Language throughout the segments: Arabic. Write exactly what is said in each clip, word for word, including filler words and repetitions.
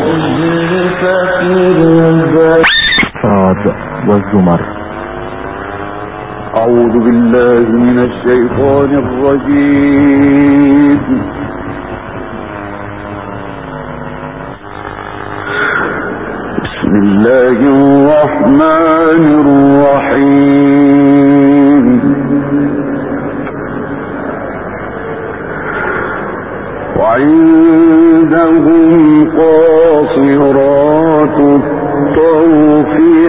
صاد والزمر. أعوذ بالله من الشيطان الرجيم. بسم الله الرحمن الرحيم. وعندهم قاصرات الطرف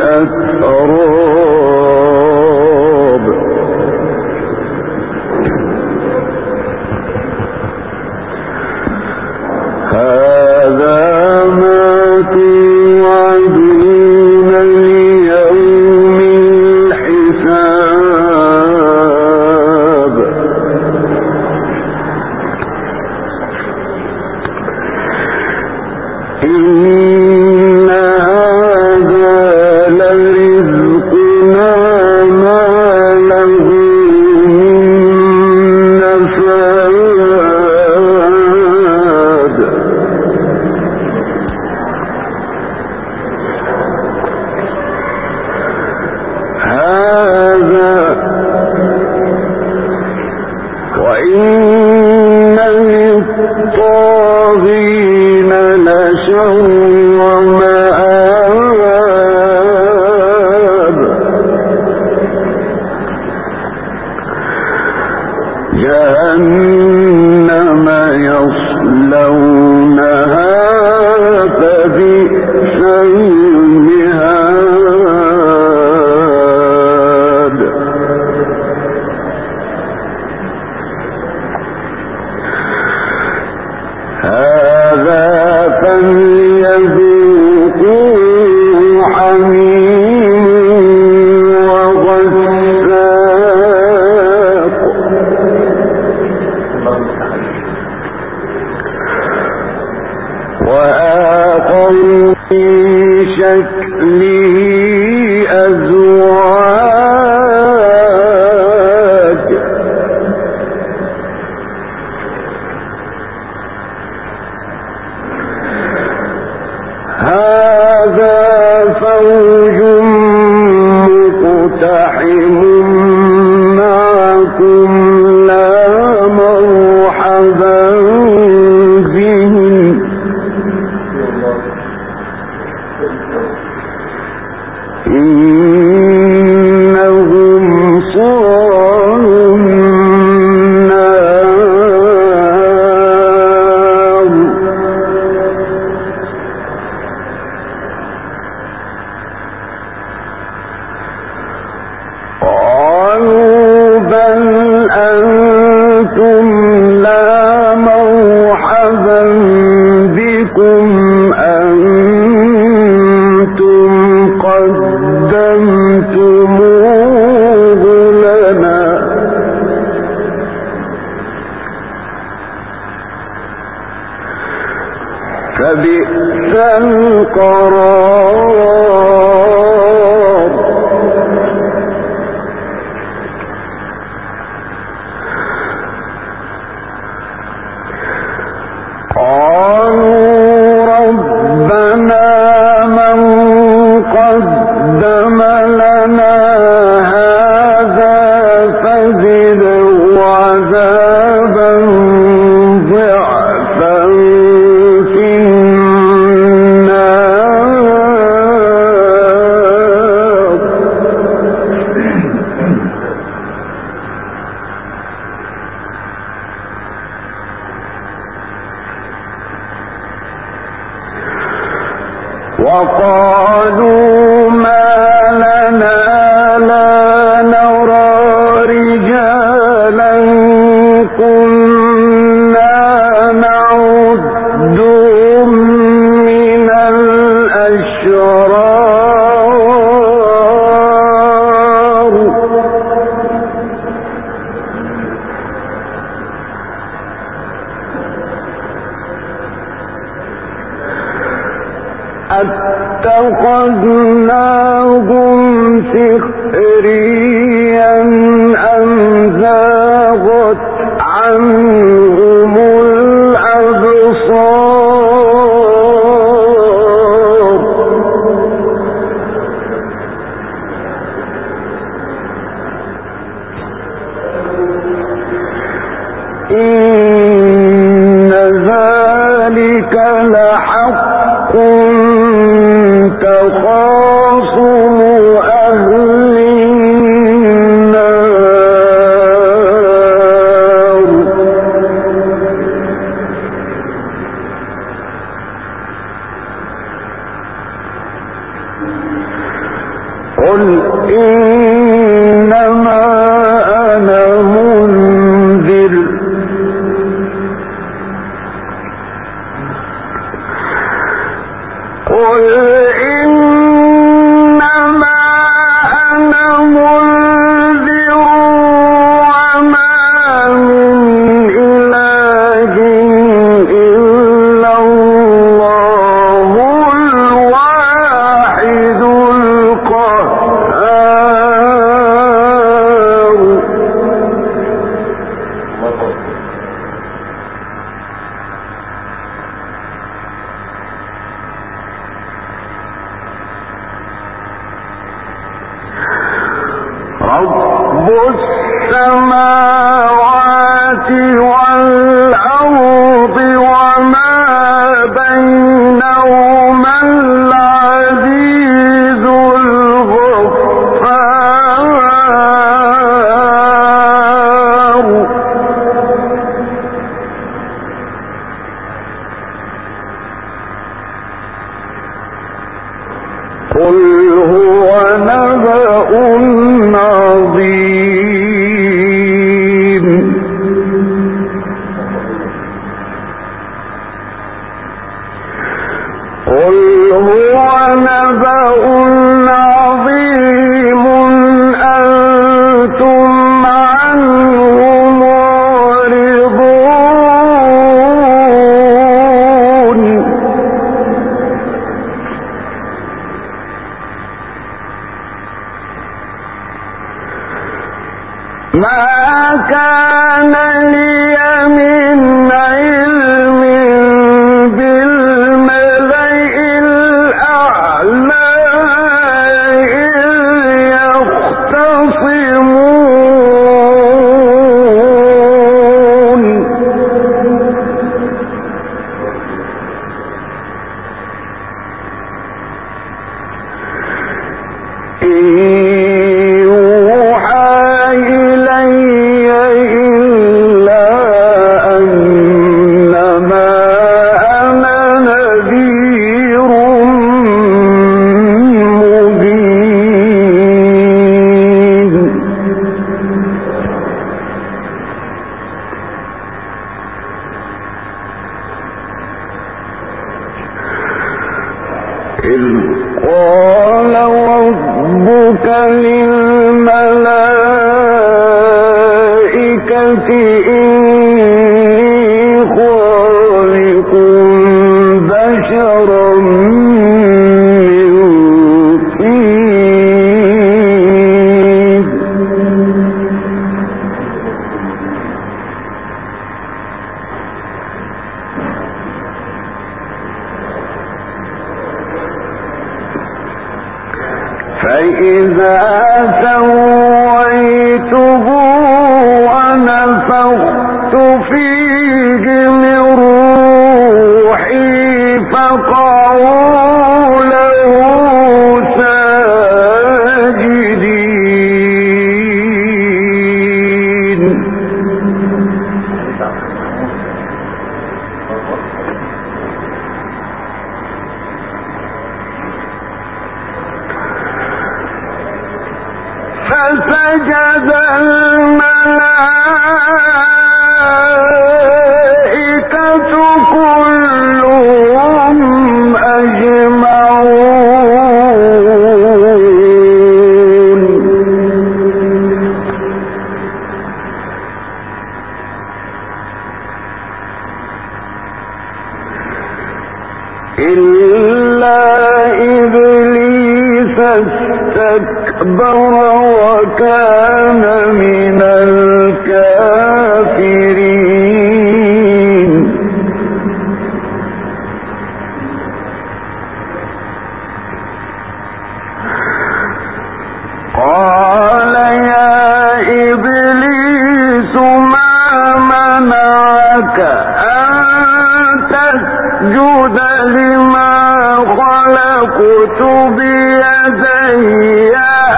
أتراب. هذا ما توعدون ليوم الحساب. إن هذا لرزقنا ما له من نفاد. هذا وإن للطاغين لشر مآب. جهنم يصلونها فبئس المهاد. هذا فليذوقوه حميم وغساق. وآخر من شكله أزواج. هذا فوج مقتحم معكم لا مرحبا بهم. إنهم صالوا النار. قالوا بل أنتم لا مرحبا بكم أنتم قدمتموه لنا فبئس القرار. قالوا ربنا من قدم لنا هذا فزده عذابا ضعفا في النار. وقالوا ما لنا لا نرى رجالا كنا نعدهم من الأشرار. اتخذناهم سخريا أم زاغت عنهم الأبصار. إن ذلك لحق تخاصم أهل النار قل إنما أنا منذر قل إنما أنا منذر وما من إله إلا الله الواحد القهار رب السماوات والأرض وما بينهما العزيز الغفار قل هو نبأ عظيم قل هو نبأ عظيم أنتم عنه معرضون ما كان لي من علم بالملئ الأعلى إذ يختصمون إن يوحى إلي إلا أنما أنا نذير مبين إذ قال ربك للملائكة إني خالق بشرا من طين فإذا سويته ونفخت فيه من روحي فقعوا له ساجدين فسجد الملائكة كلهم أجمعون إلا إبليس استكبر وكان من الكافرين قال يا إبليس ما منعك لك أن تسجد لما خلقت بيدي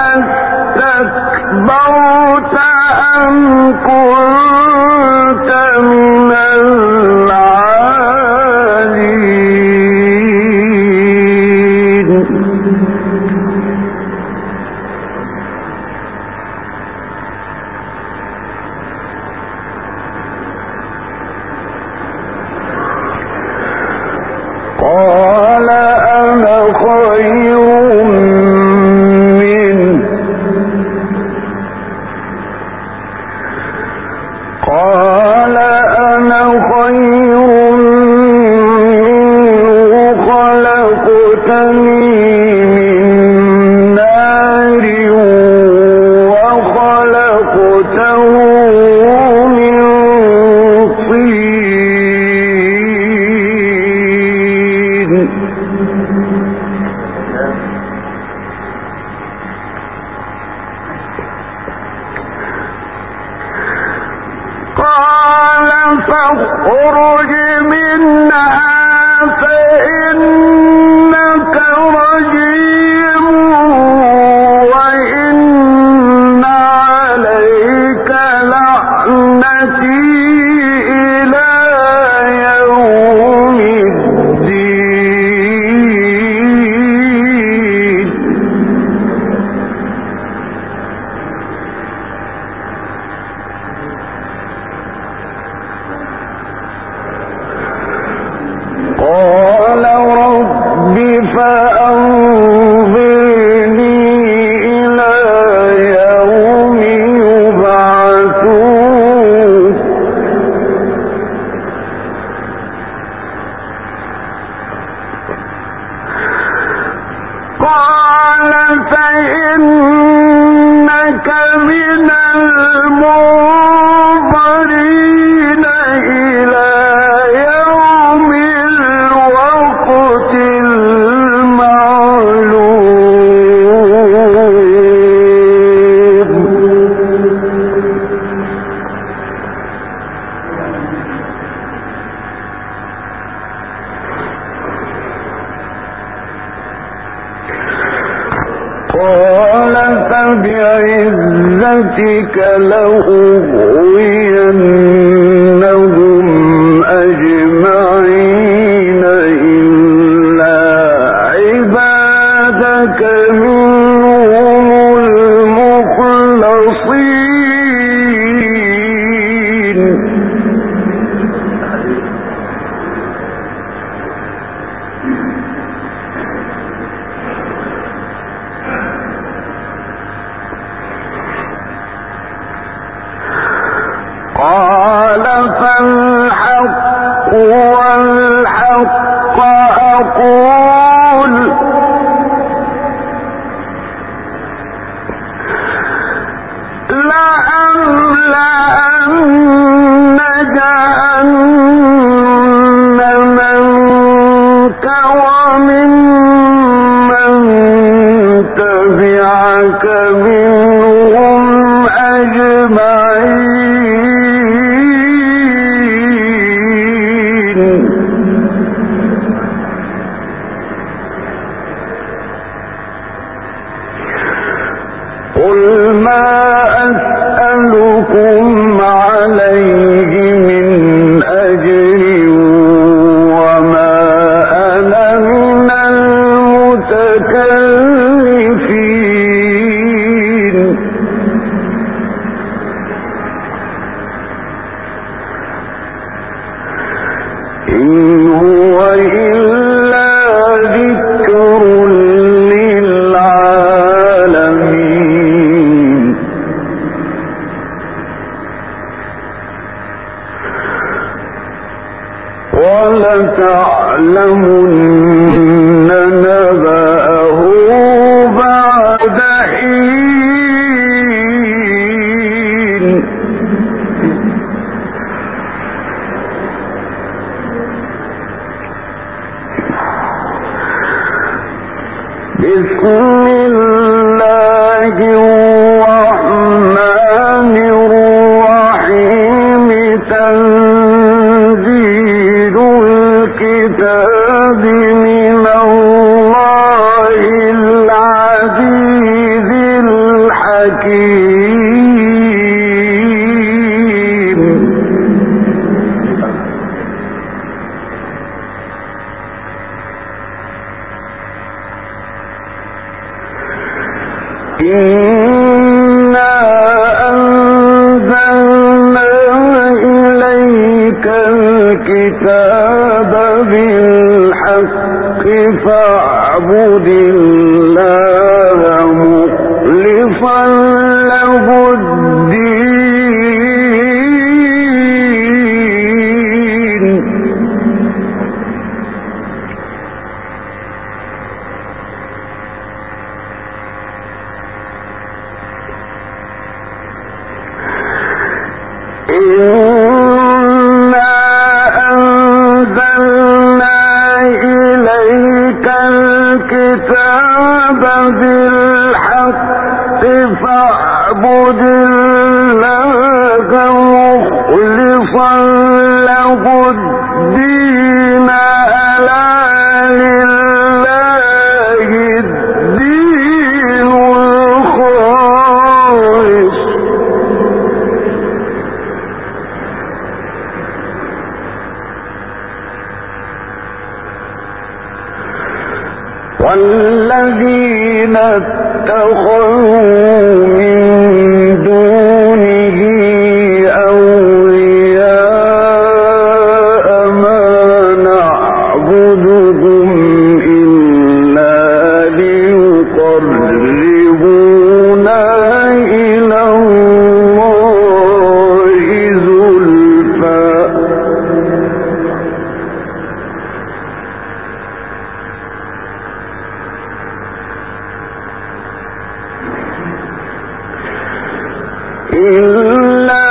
أستكبرت أم كنت من العالين. قال أنا خير منه قال أنا خير منه خلقتني من نار وخلقته من طين. قال فاخرج منها فإنك رجيم وإن عليك لعنتي إلى يوم الدين. قال رب فأنظرني إلى يوم يبعثون. قال فإنك من المنظرين إلى يوم الوقت المعلوم. قال فبعزتك لأغوينهم أجمعين إلا عبادك منهم المخلصين. قال فالحق والحق أقول لأملأن جهنم منك وممن تبعك منهم أجمعين. قل ما أسألكم عليه من أجر وما أنا من المتكلفين. إن هو إلا ذكر للعالمين. ولتعلمن نبأه بعد حين. بسم الله الرحمن الرحيم. تنزيل إنا أنزلنا إليك الكتاب بالحق فاعبد الله مخلصا له الدين. إنا أنزلنا إليك الكتاب بالحق فاعبد الله مخلصا له الدين ألا لله الدين الخالص. والذين اتخذوا من دونه أولياء ما نعبدهم إلا ليقربونا إلى الله زلفى إلا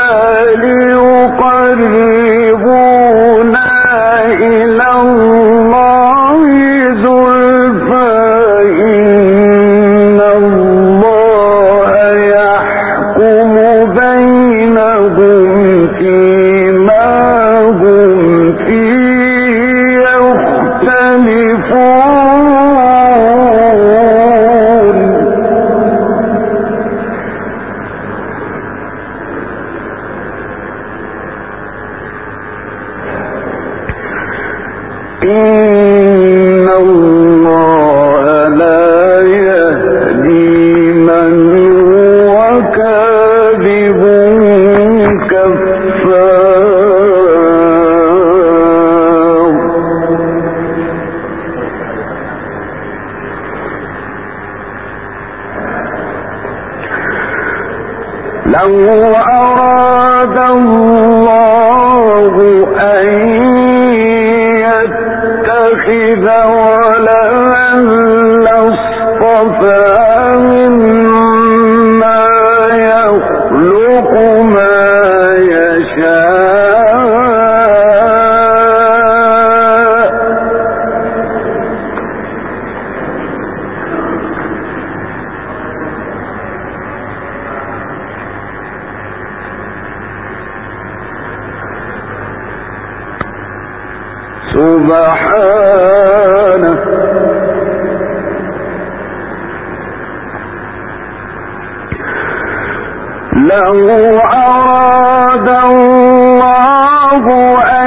ليقربونا إلى الله زلفى إن الله يحكم بينهم فيما هم فيه يختلفون. إن الله لا يهدي من هو كاذب كفار. لو أراد الله أن يتخذ ولدا لاصطفى مما يخلق ما يشاء. سبحانه لو أراد الله أن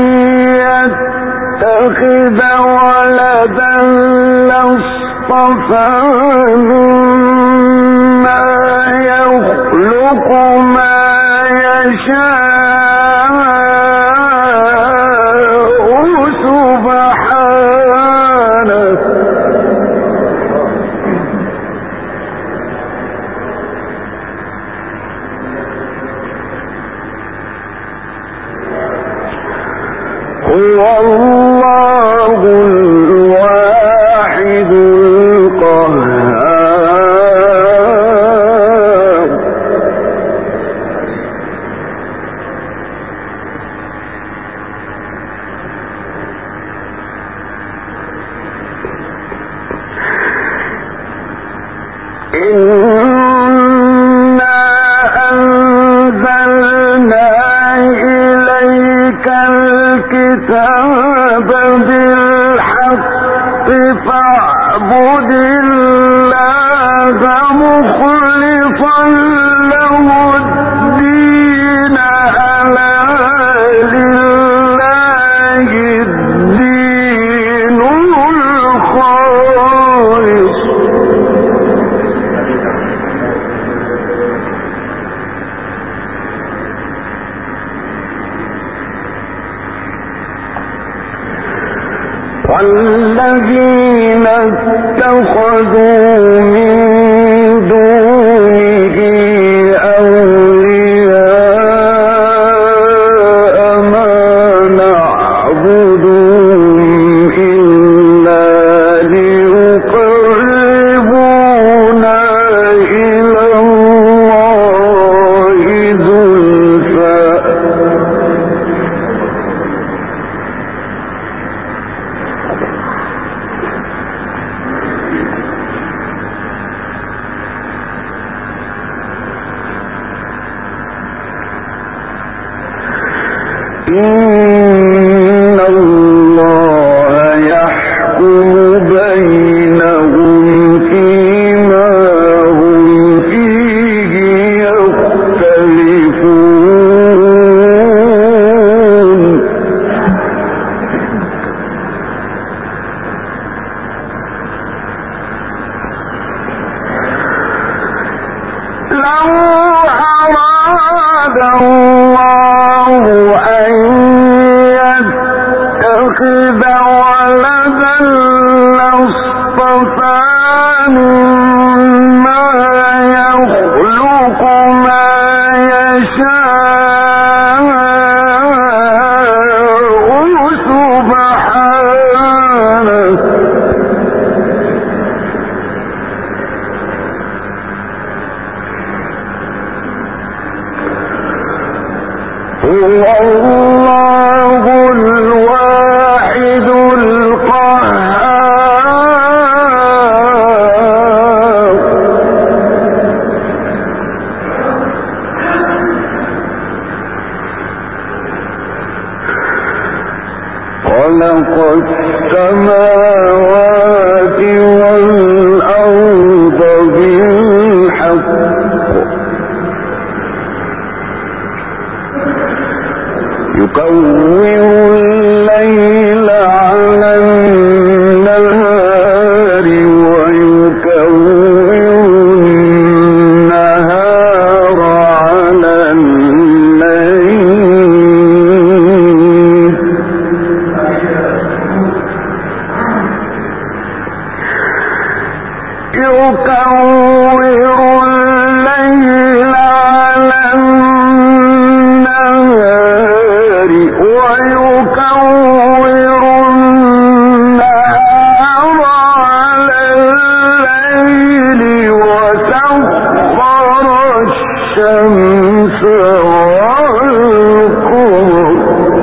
يتخذ ولدا لاصطفى مما يخلق ما يشاء. هو الله الواحد القهار. إنا أنزلنا إليك الكتاب بالحق فاعبد الله مخلصا له الدين ألا لله الدين الخالص. والذين اتخذوا من دونه أولياء ما نعبدهم إلا ليقربونا إلى الله زلفى إن الله يحكم بينهم فيما هم فيه يختلفون لو أراد الله أن يتخذ ولدا لاصطفى مما يخلق ما يشاء سبحانه هو الله الواحد القهار خلق السماوات والأرض بالحق يكور الليل على النهار ويكور النهار على الليل يكور الليل على النهار ويكور النهار على الليل وسخر الشمس والقمر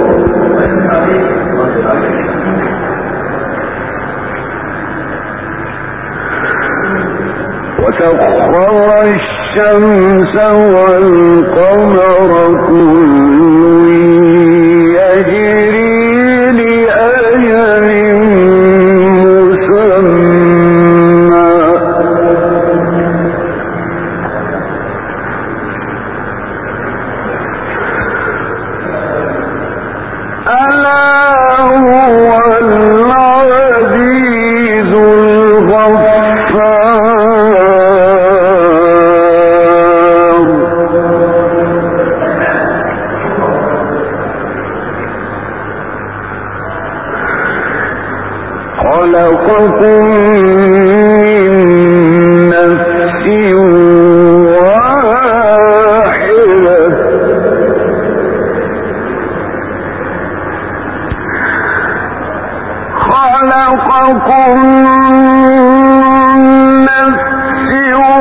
وسخر الشمس والقمر كل يجري لأجل مسمى ألا هو العزيز الغفار خلقكم من نفس واحدة خلقكم من نفس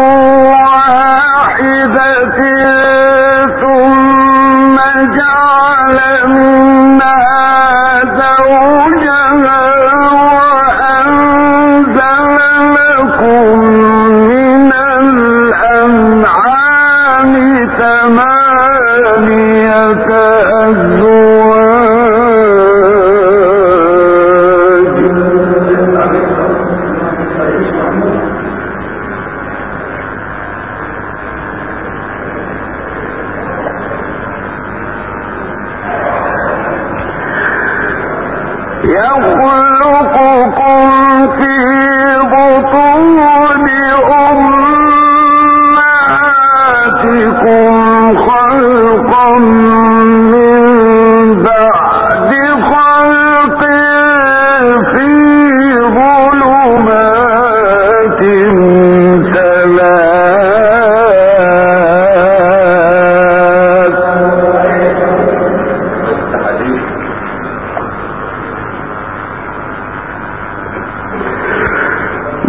واحدة ثم جعل منها زوجها وأنزل لكم من الأنعام ثمانية أزواج يخلقكم في بطون أمهاتكم خلقا من بعد خلق في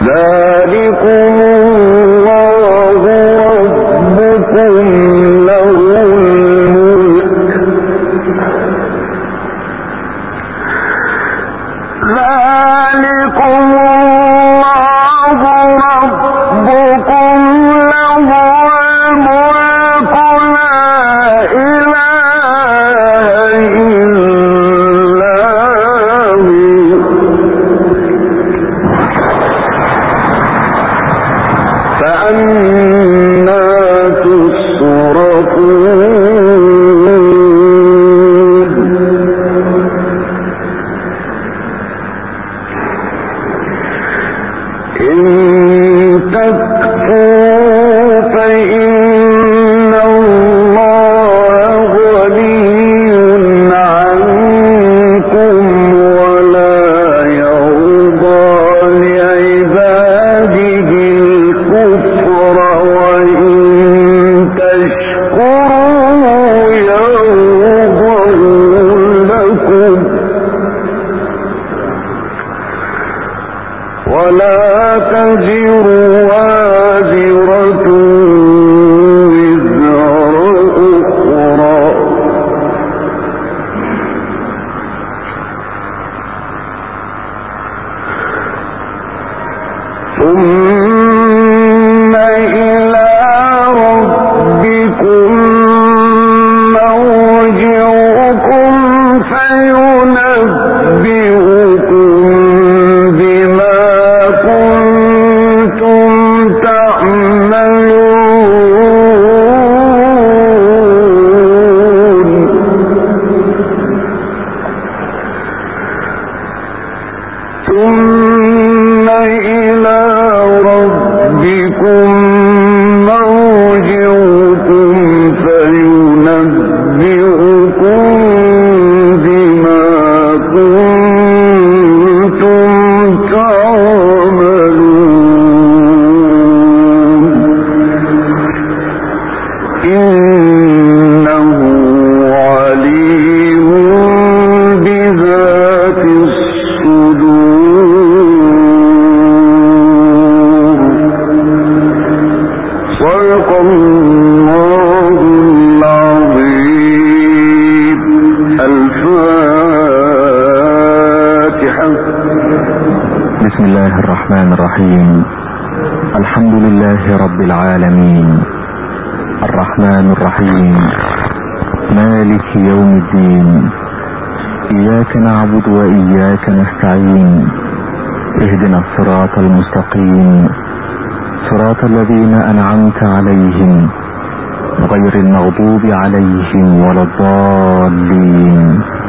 الحمد لله رب العالمين الرحمن الرحيم مالك يوم الدين إياك نعبد وإياك نستعين اهدنا الصراط المستقيم صراط الذين أنعمت عليهم غير المغضوب عليهم ولا الضالين